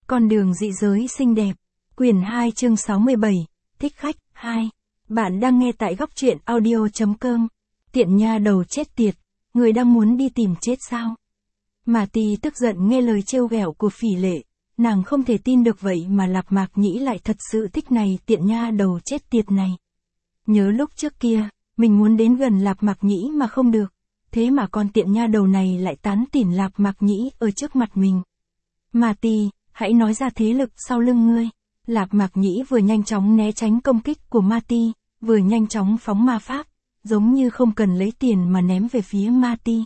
Con đường dị giới xinh đẹp. Quyển 2 chương 67. Thích khách 2. Bạn đang nghe tại góc truyện audio.com. Tiện nha đầu chết tiệt. Người đang muốn đi tìm chết sao? Mà Tì tức giận nghe lời trêu ghẹo của Phỉ Lệ. Nàng không thể tin được vậy mà Lạp Mạc Nhĩ lại thật sự thích này tiện nha đầu chết tiệt này. Nhớ lúc trước kia, mình muốn đến gần Lạp Mạc Nhĩ mà không được. Thế mà con tiện nha đầu này lại tán tỉnh Lạp Mạc Nhĩ ở trước mặt mình. Mà Tì, hãy nói ra thế lực sau lưng ngươi. Lạp Mạc Nhĩ vừa nhanh chóng né tránh công kích của Ma Ti, vừa nhanh chóng phóng ma pháp, giống như không cần lấy tiền mà ném về phía Ma Ti.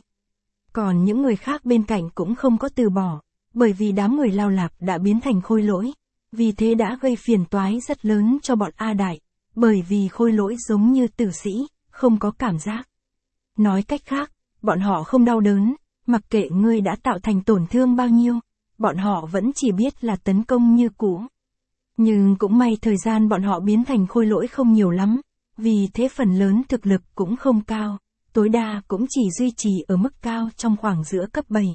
Còn những người khác bên cạnh cũng không có từ bỏ, bởi vì đám người Lao Lạp đã biến thành khôi lỗi, vì thế đã gây phiền toái rất lớn cho bọn A Đại, bởi vì khôi lỗi giống như tử sĩ, không có cảm giác. Nói cách khác, bọn họ không đau đớn, mặc kệ ngươi đã tạo thành tổn thương bao nhiêu, bọn họ vẫn chỉ biết là tấn công như cũ. Nhưng cũng may thời gian bọn họ biến thành khôi lỗi không nhiều lắm, vì thế phần lớn thực lực cũng không cao, tối đa cũng chỉ duy trì ở mức cao trong khoảng giữa cấp 7,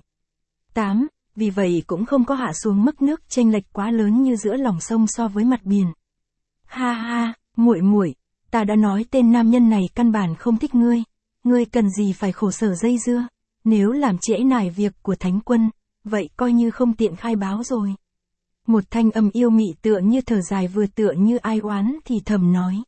8, vì vậy cũng không có hạ xuống mức nước chênh lệch quá lớn như giữa lòng sông so với mặt biển. Ha ha, muội muội, ta đã nói tên nam nhân này căn bản không thích ngươi cần gì phải khổ sở dây dưa, nếu làm trễ nải việc của thánh quân, vậy coi như không tiện khai báo rồi. Một thanh âm yêu mị tựa như thở dài vừa tựa như ai oán thì thầm nói.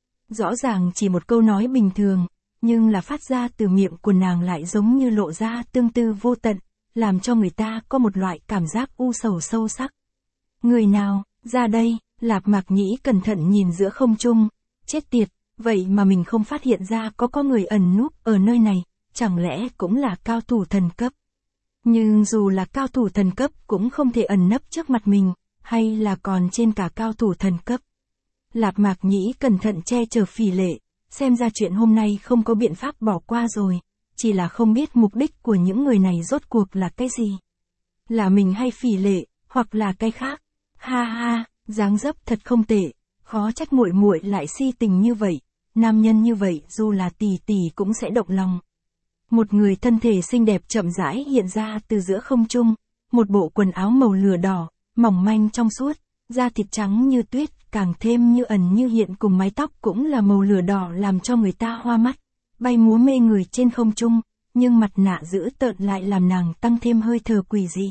Rõ ràng chỉ một câu nói bình thường, nhưng là phát ra từ miệng của nàng lại giống như lộ ra tương tư vô tận, làm cho người ta có một loại cảm giác u sầu sâu sắc. Người nào, ra đây, Lạp Mạc Nhĩ cẩn thận nhìn giữa không trung, chết tiệt, vậy mà mình không phát hiện ra có người ẩn núp ở nơi này, chẳng lẽ cũng là cao thủ thần cấp. Nhưng dù là cao thủ thần cấp cũng không thể ẩn nấp trước mặt mình, hay là còn trên cả cao thủ thần cấp. Lạp Mạc Nhĩ cẩn thận che chở Phỉ Lệ, xem ra chuyện hôm nay không có biện pháp bỏ qua rồi, chỉ là không biết mục đích của những người này rốt cuộc là cái gì. Là mình hay Phỉ Lệ, hoặc là cái khác. Ha ha, dáng dấp thật không tệ, khó trách muội muội lại si tình như vậy, nam nhân như vậy dù là tỷ tỷ cũng sẽ động lòng. Một người thân thể xinh đẹp chậm rãi hiện ra từ giữa không trung, một bộ quần áo màu lửa đỏ, mỏng manh trong suốt, da thịt trắng như tuyết, càng thêm như ẩn như hiện cùng mái tóc cũng là màu lửa đỏ làm cho người ta hoa mắt, bay múa mê người trên không trung, nhưng mặt nạ dữ tợn lại làm nàng tăng thêm hơi thở quỷ dị.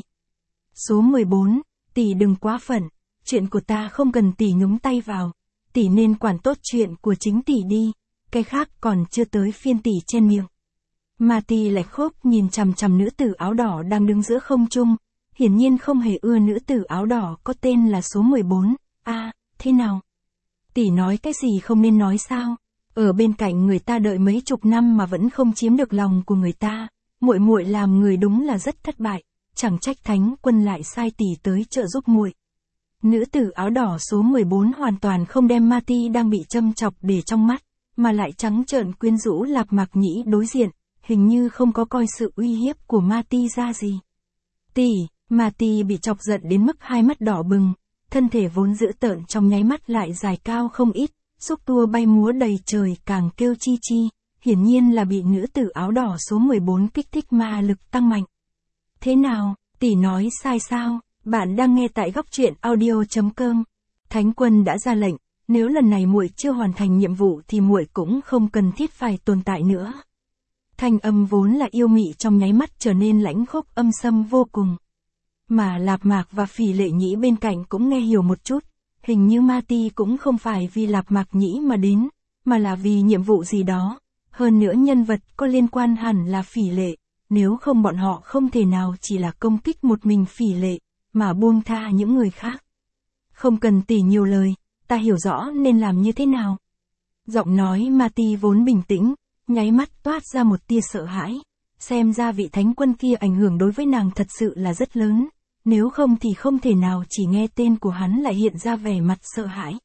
Số 14, tỷ đừng quá phận, chuyện của ta không cần tỷ nhúng tay vào, tỷ nên quản tốt chuyện của chính tỷ đi, cái khác còn chưa tới phiên tỷ chen miệng. Ma Ti lệch khốp nhìn chằm chằm nữ tử áo đỏ đang đứng giữa không trung, hiển nhiên không hề ưa nữ tử áo đỏ có tên là số 14, thế nào? Tỷ nói cái gì không nên nói sao? Ở bên cạnh người ta đợi mấy chục năm mà vẫn không chiếm được lòng của người ta, muội muội làm người đúng là rất thất bại, chẳng trách thánh quân lại sai tỷ tới trợ giúp muội. Nữ tử áo đỏ số 14 hoàn toàn không đem Ma Ti đang bị châm chọc để trong mắt, mà lại trắng trợn quyến rũ Lạp Mạc Nhĩ đối diện, hình như không có coi sự uy hiếp của Ma Ti ra gì. Tỷ, Ma Ti bị chọc giận đến mức hai mắt đỏ bừng, thân thể vốn dữ tợn trong nháy mắt lại dài cao không ít, xúc tua bay múa đầy trời càng kêu chi chi, hiển nhiên là bị nữ tử áo đỏ số 14 kích thích ma lực tăng mạnh. Thế nào, tỷ nói sai sao? Bạn đang nghe tại góc truyện audio.com. Thánh quân đã ra lệnh, nếu lần này muội chưa hoàn thành nhiệm vụ thì muội cũng không cần thiết phải tồn tại nữa. Thanh âm vốn là yêu mị trong nháy mắt trở nên lãnh khốc âm sâm vô cùng. Mà Lạp Mạc và Phỉ Lệ Nhĩ bên cạnh cũng nghe hiểu một chút, hình như Ma Ti cũng không phải vì Lạp Mạc Nhĩ mà đến, mà là vì nhiệm vụ gì đó, hơn nữa nhân vật có liên quan hẳn là Phỉ Lệ, nếu không bọn họ không thể nào chỉ là công kích một mình Phỉ Lệ, mà buông tha những người khác. Không cần tỷ nhiều lời, ta hiểu rõ nên làm như thế nào. Giọng nói Ma Ti vốn bình tĩnh, nháy mắt toát ra một tia sợ hãi, xem ra vị thánh quân kia ảnh hưởng đối với nàng thật sự là rất lớn, nếu không thì không thể nào chỉ nghe tên của hắn lại hiện ra vẻ mặt sợ hãi.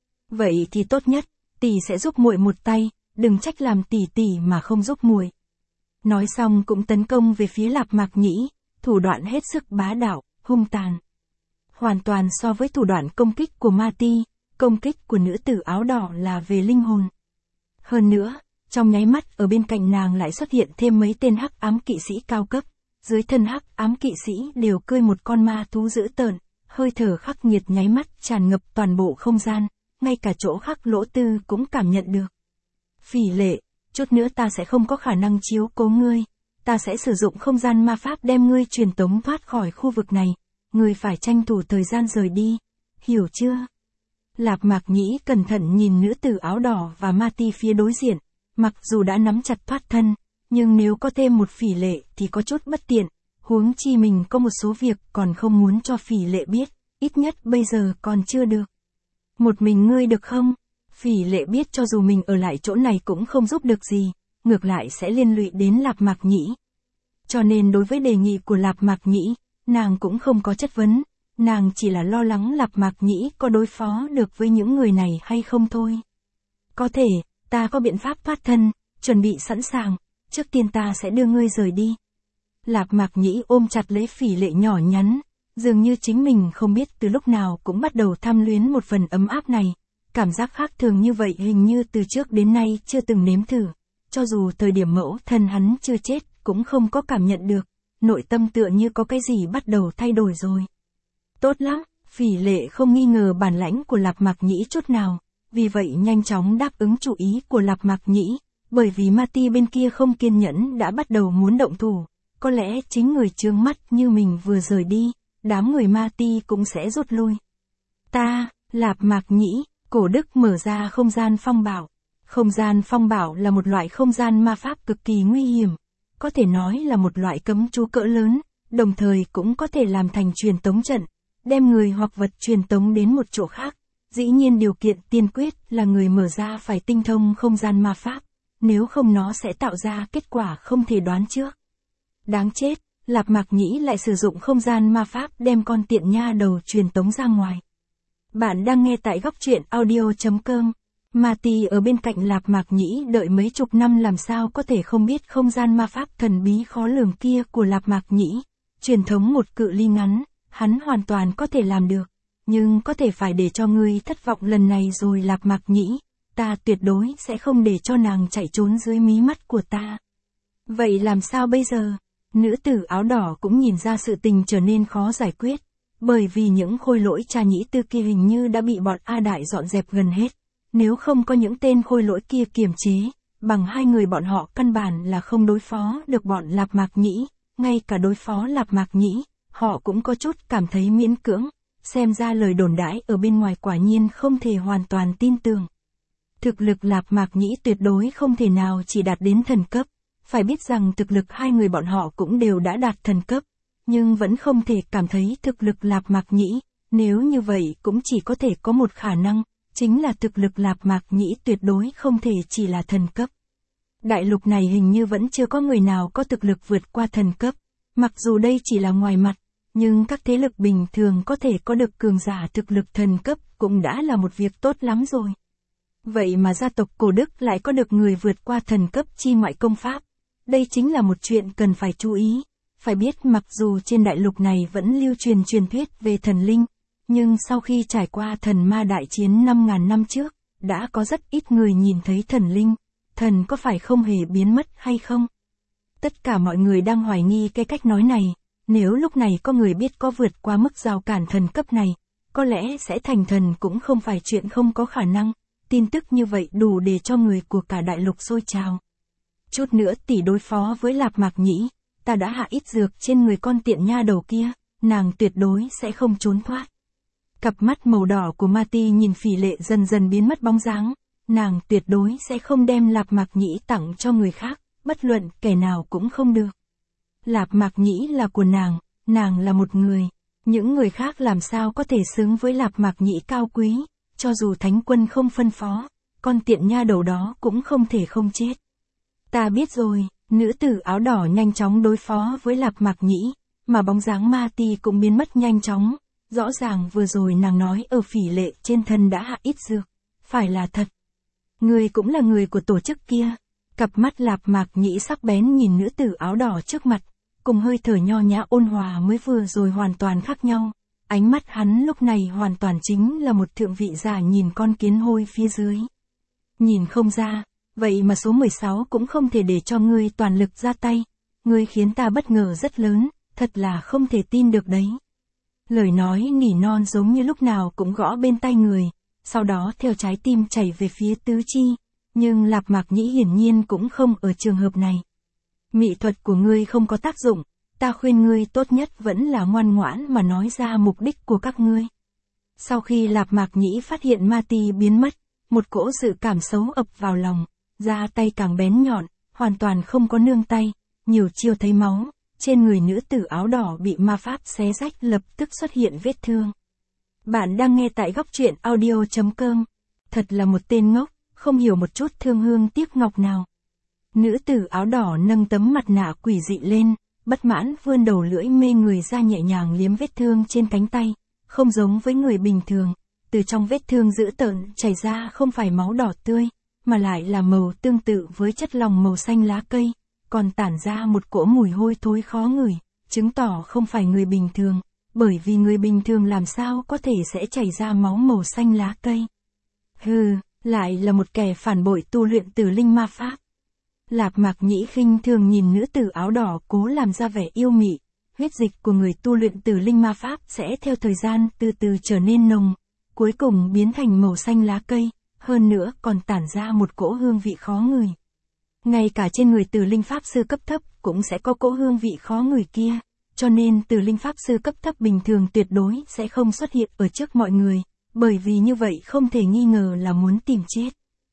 Vậy thì tốt nhất, tỷ sẽ giúp muội một tay, đừng trách làm tỷ tỷ mà không giúp muội. Nói xong cũng tấn công về phía Lạp Mạc Nhĩ, thủ đoạn hết sức bá đạo, hung tàn. Hoàn toàn so với thủ đoạn công kích của Ma Ti, công kích của nữ tử áo đỏ là về linh hồn. Hơn nữa, trong nháy mắt ở bên cạnh nàng lại xuất hiện thêm mấy tên hắc ám kỵ sĩ cao cấp, dưới thân hắc ám kỵ sĩ đều cơi một con ma thú dữ tợn, hơi thở khắc nghiệt nháy mắt tràn ngập toàn bộ không gian, ngay cả chỗ khắc Lỗ Tư cũng cảm nhận được. Phỉ Lệ, chút nữa ta sẽ không có khả năng chiếu cố ngươi, ta sẽ sử dụng không gian ma pháp đem ngươi truyền tống thoát khỏi khu vực này, ngươi phải tranh thủ thời gian rời đi, hiểu chưa? Lạp Mạc Nhĩ cẩn thận nhìn nữ tử áo đỏ và ma ti phía đối diện, mặc dù đã nắm chặt thoát thân, nhưng nếu có thêm một Phỉ Lệ thì có chút bất tiện, huống chi mình có một số việc còn không muốn cho Phỉ Lệ biết, ít nhất bây giờ còn chưa được. Một mình ngươi được không? Phỉ Lệ biết cho dù mình ở lại chỗ này cũng không giúp được gì, ngược lại sẽ liên lụy đến Lạp Mạc Nhĩ. Cho nên đối với đề nghị của Lạp Mạc Nhĩ, nàng cũng không có chất vấn, nàng chỉ là lo lắng Lạp Mạc Nhĩ có đối phó được với những người này hay không thôi. Có thể, ta có biện pháp thoát thân, chuẩn bị sẵn sàng, trước tiên ta sẽ đưa ngươi rời đi. Lạp Mạc Nhĩ ôm chặt lấy Phỉ Lệ nhỏ nhắn, dường như chính mình không biết từ lúc nào cũng bắt đầu tham luyến một phần ấm áp này. Cảm giác khác thường như vậy hình như từ trước đến nay chưa từng nếm thử, cho dù thời điểm mẫu thân hắn chưa chết cũng không có cảm nhận được, nội tâm tựa như có cái gì bắt đầu thay đổi rồi. Tốt lắm, Phỉ Lệ không nghi ngờ bản lãnh của Lạp Mạc Nhĩ chút nào, vì vậy nhanh chóng đáp ứng chủ ý của Lạp Mạc Nhĩ, bởi vì ma ti bên kia không kiên nhẫn đã bắt đầu muốn động thủ, có lẽ chính người trướng mắt như mình vừa rời đi, đám người ma ti cũng sẽ rút lui. Ta, Lạp Mạc Nhĩ, Cổ Đức mở ra không gian phong bảo. Không gian phong bảo là một loại không gian ma pháp cực kỳ nguy hiểm, có thể nói là một loại cấm chú cỡ lớn, đồng thời cũng có thể làm thành truyền tống trận, đem người hoặc vật truyền tống đến một chỗ khác. Dĩ nhiên điều kiện tiên quyết là người mở ra phải tinh thông không gian ma pháp, nếu không nó sẽ tạo ra kết quả không thể đoán trước. Đáng chết, Lạp Mạc Nhĩ lại sử dụng không gian ma pháp đem con tiện nha đầu truyền tống ra ngoài. Bạn đang nghe tại góc truyện audio.com. Ma ti ở bên cạnh Lạp Mạc Nhĩ đợi mấy chục năm làm sao có thể không biết không gian ma pháp thần bí khó lường kia của Lạp Mạc Nhĩ. Truyền thống một cự ly ngắn, hắn hoàn toàn có thể làm được. Nhưng có thể phải để cho ngươi thất vọng lần này rồi Lạp Mạc Nhĩ. Ta tuyệt đối sẽ không để cho nàng chạy trốn dưới mí mắt của ta. Vậy làm sao bây giờ? Nữ tử áo đỏ cũng nhìn ra sự tình trở nên khó giải quyết. Bởi vì những khôi lỗi cha nhĩ tư kia hình như đã bị bọn A Đại dọn dẹp gần hết. Nếu không có những tên khôi lỗi kia kiềm chế, bằng hai người bọn họ căn bản là không đối phó được bọn Lạp Mạc Nhĩ, ngay cả đối phó Lạp Mạc Nhĩ, họ cũng có chút cảm thấy miễn cưỡng, xem ra lời đồn đãi ở bên ngoài quả nhiên không thể hoàn toàn tin tưởng. Thực lực Lạp Mạc Nhĩ tuyệt đối không thể nào chỉ đạt đến thần cấp, phải biết rằng thực lực hai người bọn họ cũng đều đã đạt thần cấp, nhưng vẫn không thể cảm thấy thực lực Lạp Mạc Nhĩ, nếu như vậy cũng chỉ có thể có một khả năng, chính là thực lực Lạp Mạc Nhĩ tuyệt đối không thể chỉ là thần cấp. Đại lục này hình như vẫn chưa có người nào có thực lực vượt qua thần cấp, mặc dù đây chỉ là ngoài mặt, nhưng các thế lực bình thường có thể có được cường giả thực lực thần cấp cũng đã là một việc tốt lắm rồi. Vậy mà gia tộc Cổ Đức lại có được người vượt qua thần cấp chi ngoại công pháp, đây chính là một chuyện cần phải chú ý. Phải biết mặc dù trên đại lục này vẫn lưu truyền truyền thuyết về thần linh, nhưng sau khi trải qua thần ma đại chiến 5.000 năm trước, đã có rất ít người nhìn thấy thần linh, thần có phải không hề biến mất hay không? Tất cả mọi người đang hoài nghi cái cách nói này, nếu lúc này có người biết có vượt qua mức rào cản thần cấp này, có lẽ sẽ thành thần cũng không phải chuyện không có khả năng, tin tức như vậy đủ để cho người của cả đại lục sôi trào. Chút nữa tỷ đối phó với Lạp Mạc Nhĩ. Ta đã hạ ít dược trên người con tiện nha đầu kia, nàng tuyệt đối sẽ không trốn thoát. Cặp mắt màu đỏ của Ma Ti nhìn Phỉ Lệ dần dần biến mất bóng dáng, nàng tuyệt đối sẽ không đem Lạp Mạc Nhĩ tặng cho người khác, bất luận kẻ nào cũng không được. Lạp Mạc Nhĩ là của nàng là một người, những người khác làm sao có thể xứng với Lạp Mạc Nhĩ cao quý, cho dù thánh quân không phân phó, con tiện nha đầu đó cũng không thể không chết. Ta biết rồi. Nữ tử áo đỏ nhanh chóng đối phó với Lạp Mạc Nhĩ, mà bóng dáng Ma Ti cũng biến mất nhanh chóng. Rõ ràng vừa rồi nàng nói ở Phỉ Lệ trên thân đã hạ ít dược, phải là thật. Người cũng là người của tổ chức kia. Cặp mắt Lạp Mạc Nhĩ sắc bén nhìn nữ tử áo đỏ trước mặt, cùng hơi thở nho nhã ôn hòa mới vừa rồi hoàn toàn khác nhau. Ánh mắt hắn lúc này hoàn toàn chính là một thượng vị giả nhìn con kiến hôi phía dưới. Nhìn không ra. Vậy mà số 16 cũng không thể để cho ngươi toàn lực ra tay, ngươi khiến ta bất ngờ rất lớn, thật là không thể tin được đấy. Lời nói nỉ non giống như lúc nào cũng gõ bên tai người, sau đó theo trái tim chảy về phía tứ chi, nhưng Lạp Mạc Nhĩ hiển nhiên cũng không ở trường hợp này. Mỹ thuật của ngươi không có tác dụng, ta khuyên ngươi tốt nhất vẫn là ngoan ngoãn mà nói ra mục đích của các ngươi. Sau khi Lạp Mạc Nhĩ phát hiện Ma Ti biến mất, một cỗ dự cảm xấu ập vào lòng, ra tay càng bén nhọn, hoàn toàn không có nương tay, nhiều chiêu thấy máu, trên người nữ tử áo đỏ bị ma pháp xé rách lập tức xuất hiện vết thương. Bạn đang nghe tại góc truyện audio.com. Thật là một tên ngốc, không hiểu một chút thương hương tiếc ngọc nào. Nữ tử áo đỏ nâng tấm mặt nạ quỷ dị lên, bất mãn vươn đầu lưỡi mê người ra nhẹ nhàng liếm vết thương trên cánh tay, không giống với người bình thường, từ trong vết thương dữ tợn chảy ra không phải máu đỏ tươi, mà lại là màu tương tự với chất lỏng màu xanh lá cây, còn tản ra một cỗ mùi hôi thối khó ngửi, chứng tỏ không phải người bình thường, bởi vì người bình thường làm sao có thể sẽ chảy ra máu màu xanh lá cây. Hừ, lại là một kẻ phản bội tu luyện tử linh ma pháp. Lạp Mạc Nhĩ khinh thường nhìn nữ tử áo đỏ cố làm ra vẻ yêu mị, huyết dịch của người tu luyện tử linh ma pháp sẽ theo thời gian từ từ trở nên nồng, cuối cùng biến thành màu xanh lá cây, hơn nữa còn tản ra một cỗ hương vị khó ngửi. Ngay cả trên người tử linh pháp sư cấp thấp cũng sẽ có cỗ hương vị khó ngửi kia, cho nên tử linh pháp sư cấp thấp bình thường tuyệt đối sẽ không xuất hiện ở trước mọi người, bởi vì như vậy không thể nghi ngờ là muốn tìm chết.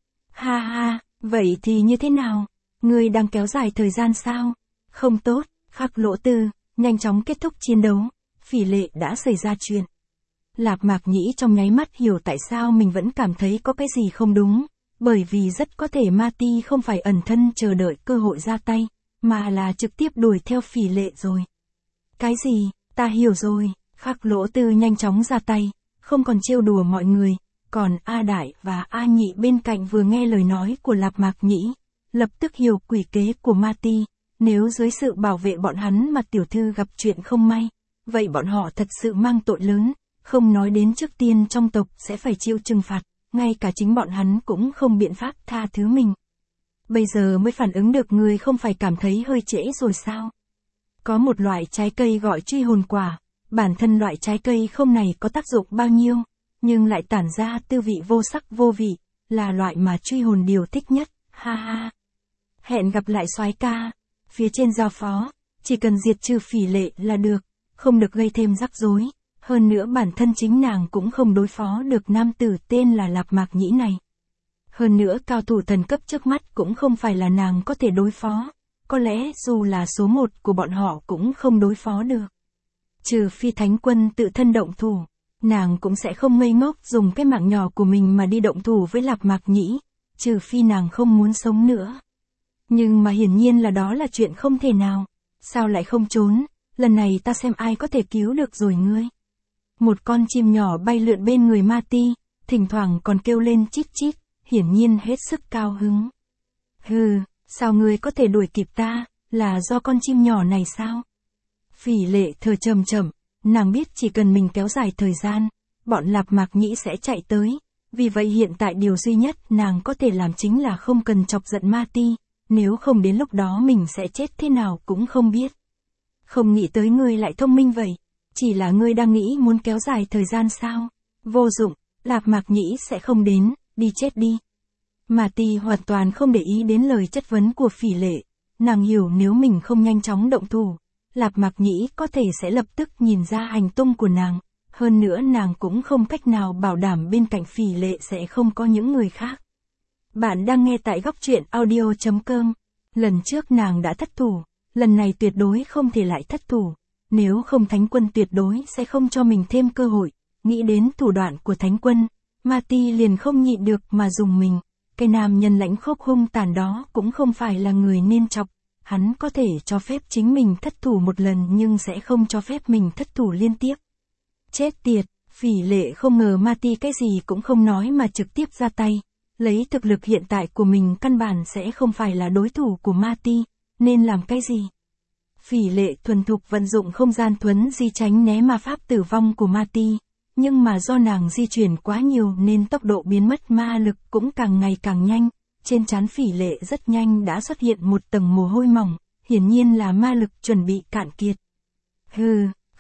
Ha ha, vậy thì như thế nào? Ngươi đang kéo dài thời gian sao? Không tốt, Khắc Lỗ Tư, nhanh chóng kết thúc chiến đấu, Phỉ Lệ đã xảy ra chuyện. Lạp Mạc Nhĩ trong nháy mắt hiểu tại sao mình vẫn cảm thấy có cái gì không đúng, bởi vì rất có thể Ma Ti không phải ẩn thân chờ đợi cơ hội ra tay, mà là trực tiếp đuổi theo Phỉ Lệ rồi. Cái gì, ta hiểu rồi, Khắc Lỗ Tư nhanh chóng ra tay, không còn trêu đùa mọi người, còn A Đại và A Nhị bên cạnh vừa nghe lời nói của Lạp Mạc Nhĩ, lập tức hiểu quỷ kế của Ma Ti, nếu dưới sự bảo vệ bọn hắn mà tiểu thư gặp chuyện không may, vậy bọn họ thật sự mang tội lớn, không nói đến trước tiên trong tộc sẽ phải chịu trừng phạt, ngay cả chính bọn hắn cũng không biện pháp tha thứ mình. Bây giờ mới phản ứng được, người không phải cảm thấy hơi trễ rồi sao? Có một loại trái cây gọi truy hồn quả, bản thân loại trái cây không này có tác dụng bao nhiêu, nhưng lại tản ra tư vị vô sắc vô vị, là loại mà truy hồn điều thích nhất, ha ha. Hẹn gặp lại soái ca, phía trên giao phó, chỉ cần diệt trừ Phỉ Lệ là được, không được gây thêm rắc rối, hơn nữa bản thân chính nàng cũng không đối phó được nam tử tên là Lạp Mạc Nhĩ này. Hơn nữa cao thủ thần cấp trước mắt cũng không phải là nàng có thể đối phó, có lẽ dù là số 1 của bọn họ cũng không đối phó được. Trừ phi Thánh Quân tự thân động thủ, nàng cũng sẽ không ngây ngốc dùng cái mạng nhỏ của mình mà đi động thủ với Lạp Mạc Nhĩ, trừ phi nàng không muốn sống nữa. Nhưng mà hiển nhiên là đó là chuyện không thể nào, sao lại không trốn, lần này ta xem ai có thể cứu được rồi ngươi. Một con chim nhỏ bay lượn bên người Ma Ti, thỉnh thoảng còn kêu lên chít chít, hiển nhiên hết sức cao hứng. Hừ, sao ngươi có thể đuổi kịp ta, là do con chim nhỏ này sao? Phỉ Lệ thở chậm chậm, nàng biết chỉ cần mình kéo dài thời gian, bọn Lạp Mạc Nhĩ sẽ chạy tới, vì vậy hiện tại điều duy nhất nàng có thể làm chính là không cần chọc giận Ma Ti, nếu không đến lúc đó mình sẽ chết thế nào cũng không biết. Không nghĩ tới ngươi lại thông minh vậy, chỉ là ngươi đang nghĩ muốn kéo dài thời gian sao? Vô dụng, Lạp Mạc Nhĩ sẽ không đến, đi chết đi. Ma Ti hoàn toàn không để ý đến lời chất vấn của Phỉ Lệ, nàng hiểu nếu mình không nhanh chóng động thủ, Lạp Mạc Nhĩ có thể sẽ lập tức nhìn ra hành tung của nàng, hơn nữa nàng cũng không cách nào bảo đảm bên cạnh Phỉ Lệ sẽ không có những người khác. Bạn đang nghe tại góc truyện audio.com. Lần trước nàng đã thất thủ, lần này tuyệt đối không thể lại thất thủ, nếu không Thánh Quân tuyệt đối sẽ không cho mình thêm cơ hội. Nghĩ đến thủ đoạn của Thánh Quân, Ma Ti liền không nhịn được mà dùng mình, cái nam nhân lãnh khốc hung tàn đó cũng không phải là người nên chọc, hắn có thể cho phép chính mình thất thủ một lần nhưng sẽ không cho phép mình thất thủ liên tiếp. Chết tiệt, Phỉ Lệ không ngờ Ma Ti cái gì cũng không nói mà trực tiếp ra tay. Lấy thực lực hiện tại của mình căn bản sẽ không phải là đối thủ của Ma Ti, nên làm cái gì? Phỉ Lệ thuần thục vận dụng không gian thuấn di tránh né ma pháp tử vong của Ma Ti, nhưng mà do nàng di chuyển quá nhiều nên tốc độ biến mất ma lực cũng càng ngày càng nhanh, trên trán Phỉ Lệ rất nhanh đã xuất hiện một tầng mồ hôi mỏng, hiển nhiên là ma lực chuẩn bị cạn kiệt. Hừ,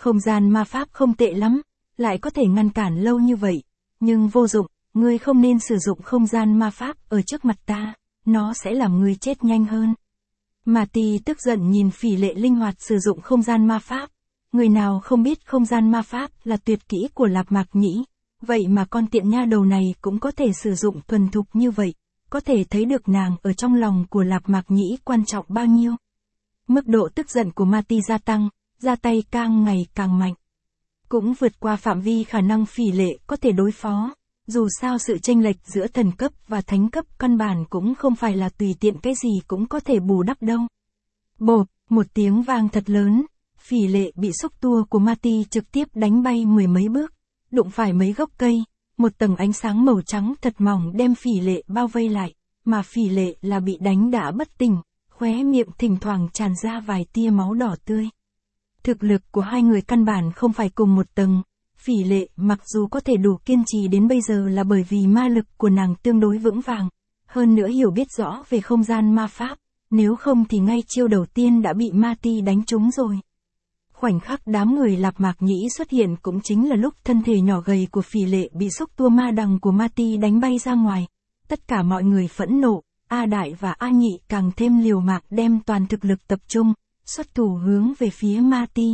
Không gian ma pháp không tệ lắm, lại có thể ngăn cản lâu như vậy, nhưng vô dụng, ngươi không nên sử dụng không gian ma pháp ở trước mặt ta, nó sẽ làm ngươi chết nhanh hơn. Marty tức giận nhìn Phỉ Lệ linh hoạt sử dụng không gian ma pháp. Người nào không biết không gian ma pháp là tuyệt kỹ của Lạp Mạc Nhĩ, vậy mà con tiện nha đầu này cũng có thể sử dụng thuần thục như vậy, có thể thấy được nàng ở trong lòng của Lạp Mạc Nhĩ quan trọng bao nhiêu. Mức độ tức giận của Marty gia tăng, ra tay càng ngày càng mạnh. Cũng vượt qua phạm vi khả năng Phỉ Lệ có thể đối phó, dù sao sự chênh lệch giữa thần cấp và thánh cấp căn bản cũng không phải là tùy tiện cái gì cũng có thể bù đắp đâu. Bộp, một tiếng vang thật lớn, Phỉ Lệ bị xúc tua của Marty trực tiếp đánh bay mười mấy bước, đụng phải mấy gốc cây, một tầng ánh sáng màu trắng thật mỏng đem Phỉ Lệ bao vây lại, mà Phỉ Lệ là bị đánh đã bất tỉnh, khóe miệng thỉnh thoảng tràn ra vài tia máu đỏ tươi. Thực lực của hai người căn bản không phải cùng một tầng, Phỉ Lệ mặc dù có thể đủ kiên trì đến bây giờ là bởi vì ma lực của nàng tương đối vững vàng, hơn nữa hiểu biết rõ về không gian ma pháp, nếu không thì ngay chiêu đầu tiên đã bị Marty đánh trúng rồi. Khoảnh khắc đám người Lạp Mạc Nhĩ xuất hiện cũng chính là lúc thân thể nhỏ gầy của Phỉ Lệ bị xúc tua ma đằng của Marty đánh bay ra ngoài. Tất cả mọi người phẫn nộ, A Đại và A Nhị càng thêm liều mạng đem toàn thực lực tập trung, xuất thủ hướng về phía Marty.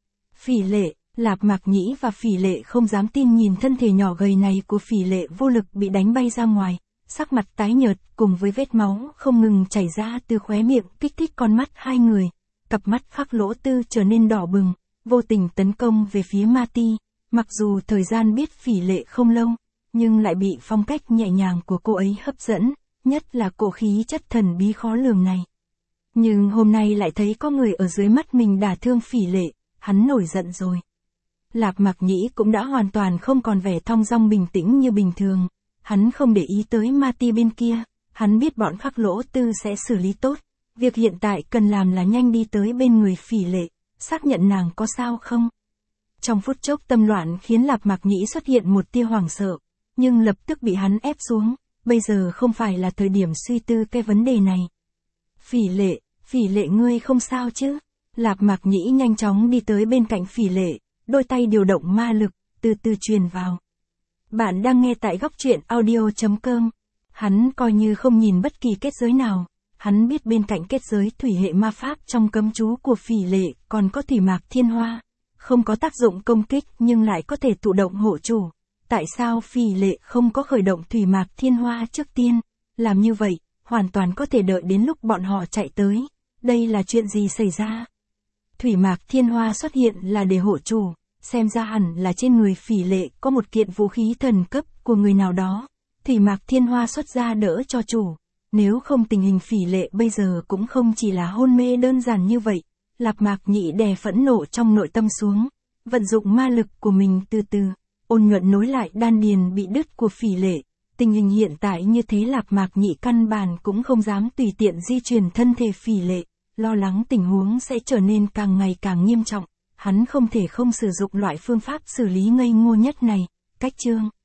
Phỉ Lệ, Lạp Mạc Nhĩ và Phỉ Lệ không dám tin nhìn thân thể nhỏ gầy này của Phỉ Lệ vô lực bị đánh bay ra ngoài, sắc mặt tái nhợt cùng với vết máu không ngừng chảy ra từ khóe miệng kích thích con mắt hai người. Cặp mắt Phác Lỗ Tư trở nên đỏ bừng, vô tình tấn công về phía Marty, mặc dù thời gian biết Phỉ Lệ không lâu, nhưng lại bị phong cách nhẹ nhàng của cô ấy hấp dẫn, nhất là cổ khí chất thần bí khó lường này. Nhưng hôm nay lại thấy có người ở dưới mắt mình đả thương Phỉ Lệ, hắn nổi giận rồi. Lạp Mạc Nhĩ cũng đã hoàn toàn không còn vẻ thong dong bình tĩnh như bình thường, hắn không để ý tới Marty bên kia, hắn biết bọn Phác Lỗ Tư sẽ xử lý tốt. Việc hiện tại cần làm là nhanh đi tới bên người Phỉ Lệ, xác nhận nàng có sao không. Trong phút chốc tâm loạn khiến Lạp Mạc Nhĩ xuất hiện một tia hoảng sợ, nhưng lập tức bị hắn ép xuống, bây giờ không phải là thời điểm suy tư cái vấn đề này. Phỉ Lệ ngươi không sao chứ? Lạp Mạc Nhĩ nhanh chóng đi tới bên cạnh Phỉ Lệ, đôi tay điều động ma lực, từ từ truyền vào. Bạn đang nghe tại góc truyện audio.com. Hắn coi như không nhìn bất kỳ kết giới nào. Hắn biết bên cạnh kết giới thủy hệ ma pháp trong cấm chú của Phỉ Lệ còn có thủy mạc thiên hoa, không có tác dụng công kích nhưng lại có thể thụ động hộ chủ. Tại sao Phỉ Lệ không có khởi động thủy mạc thiên hoa trước tiên? Làm như vậy, hoàn toàn có thể đợi đến lúc bọn họ chạy tới. Đây là chuyện gì xảy ra? Thủy mạc thiên hoa xuất hiện là để hộ chủ, xem ra hẳn là trên người Phỉ Lệ có một kiện vũ khí thần cấp của người nào đó. Thủy mạc thiên hoa xuất ra đỡ cho chủ. Nếu không tình hình Phỉ Lệ bây giờ cũng không chỉ là hôn mê đơn giản như vậy. Lạp Mạc Nhĩ đè phẫn nộ trong nội tâm xuống, vận dụng ma lực của mình từ từ, ôn nhuận nối lại đan điền bị đứt của Phỉ Lệ. Tình hình hiện tại như thế Lạp Mạc Nhĩ căn bản cũng không dám tùy tiện di chuyển thân thể Phỉ Lệ, lo lắng tình huống sẽ trở nên càng ngày càng nghiêm trọng. Hắn không thể không sử dụng loại phương pháp xử lý ngây ngô nhất này. Cách chương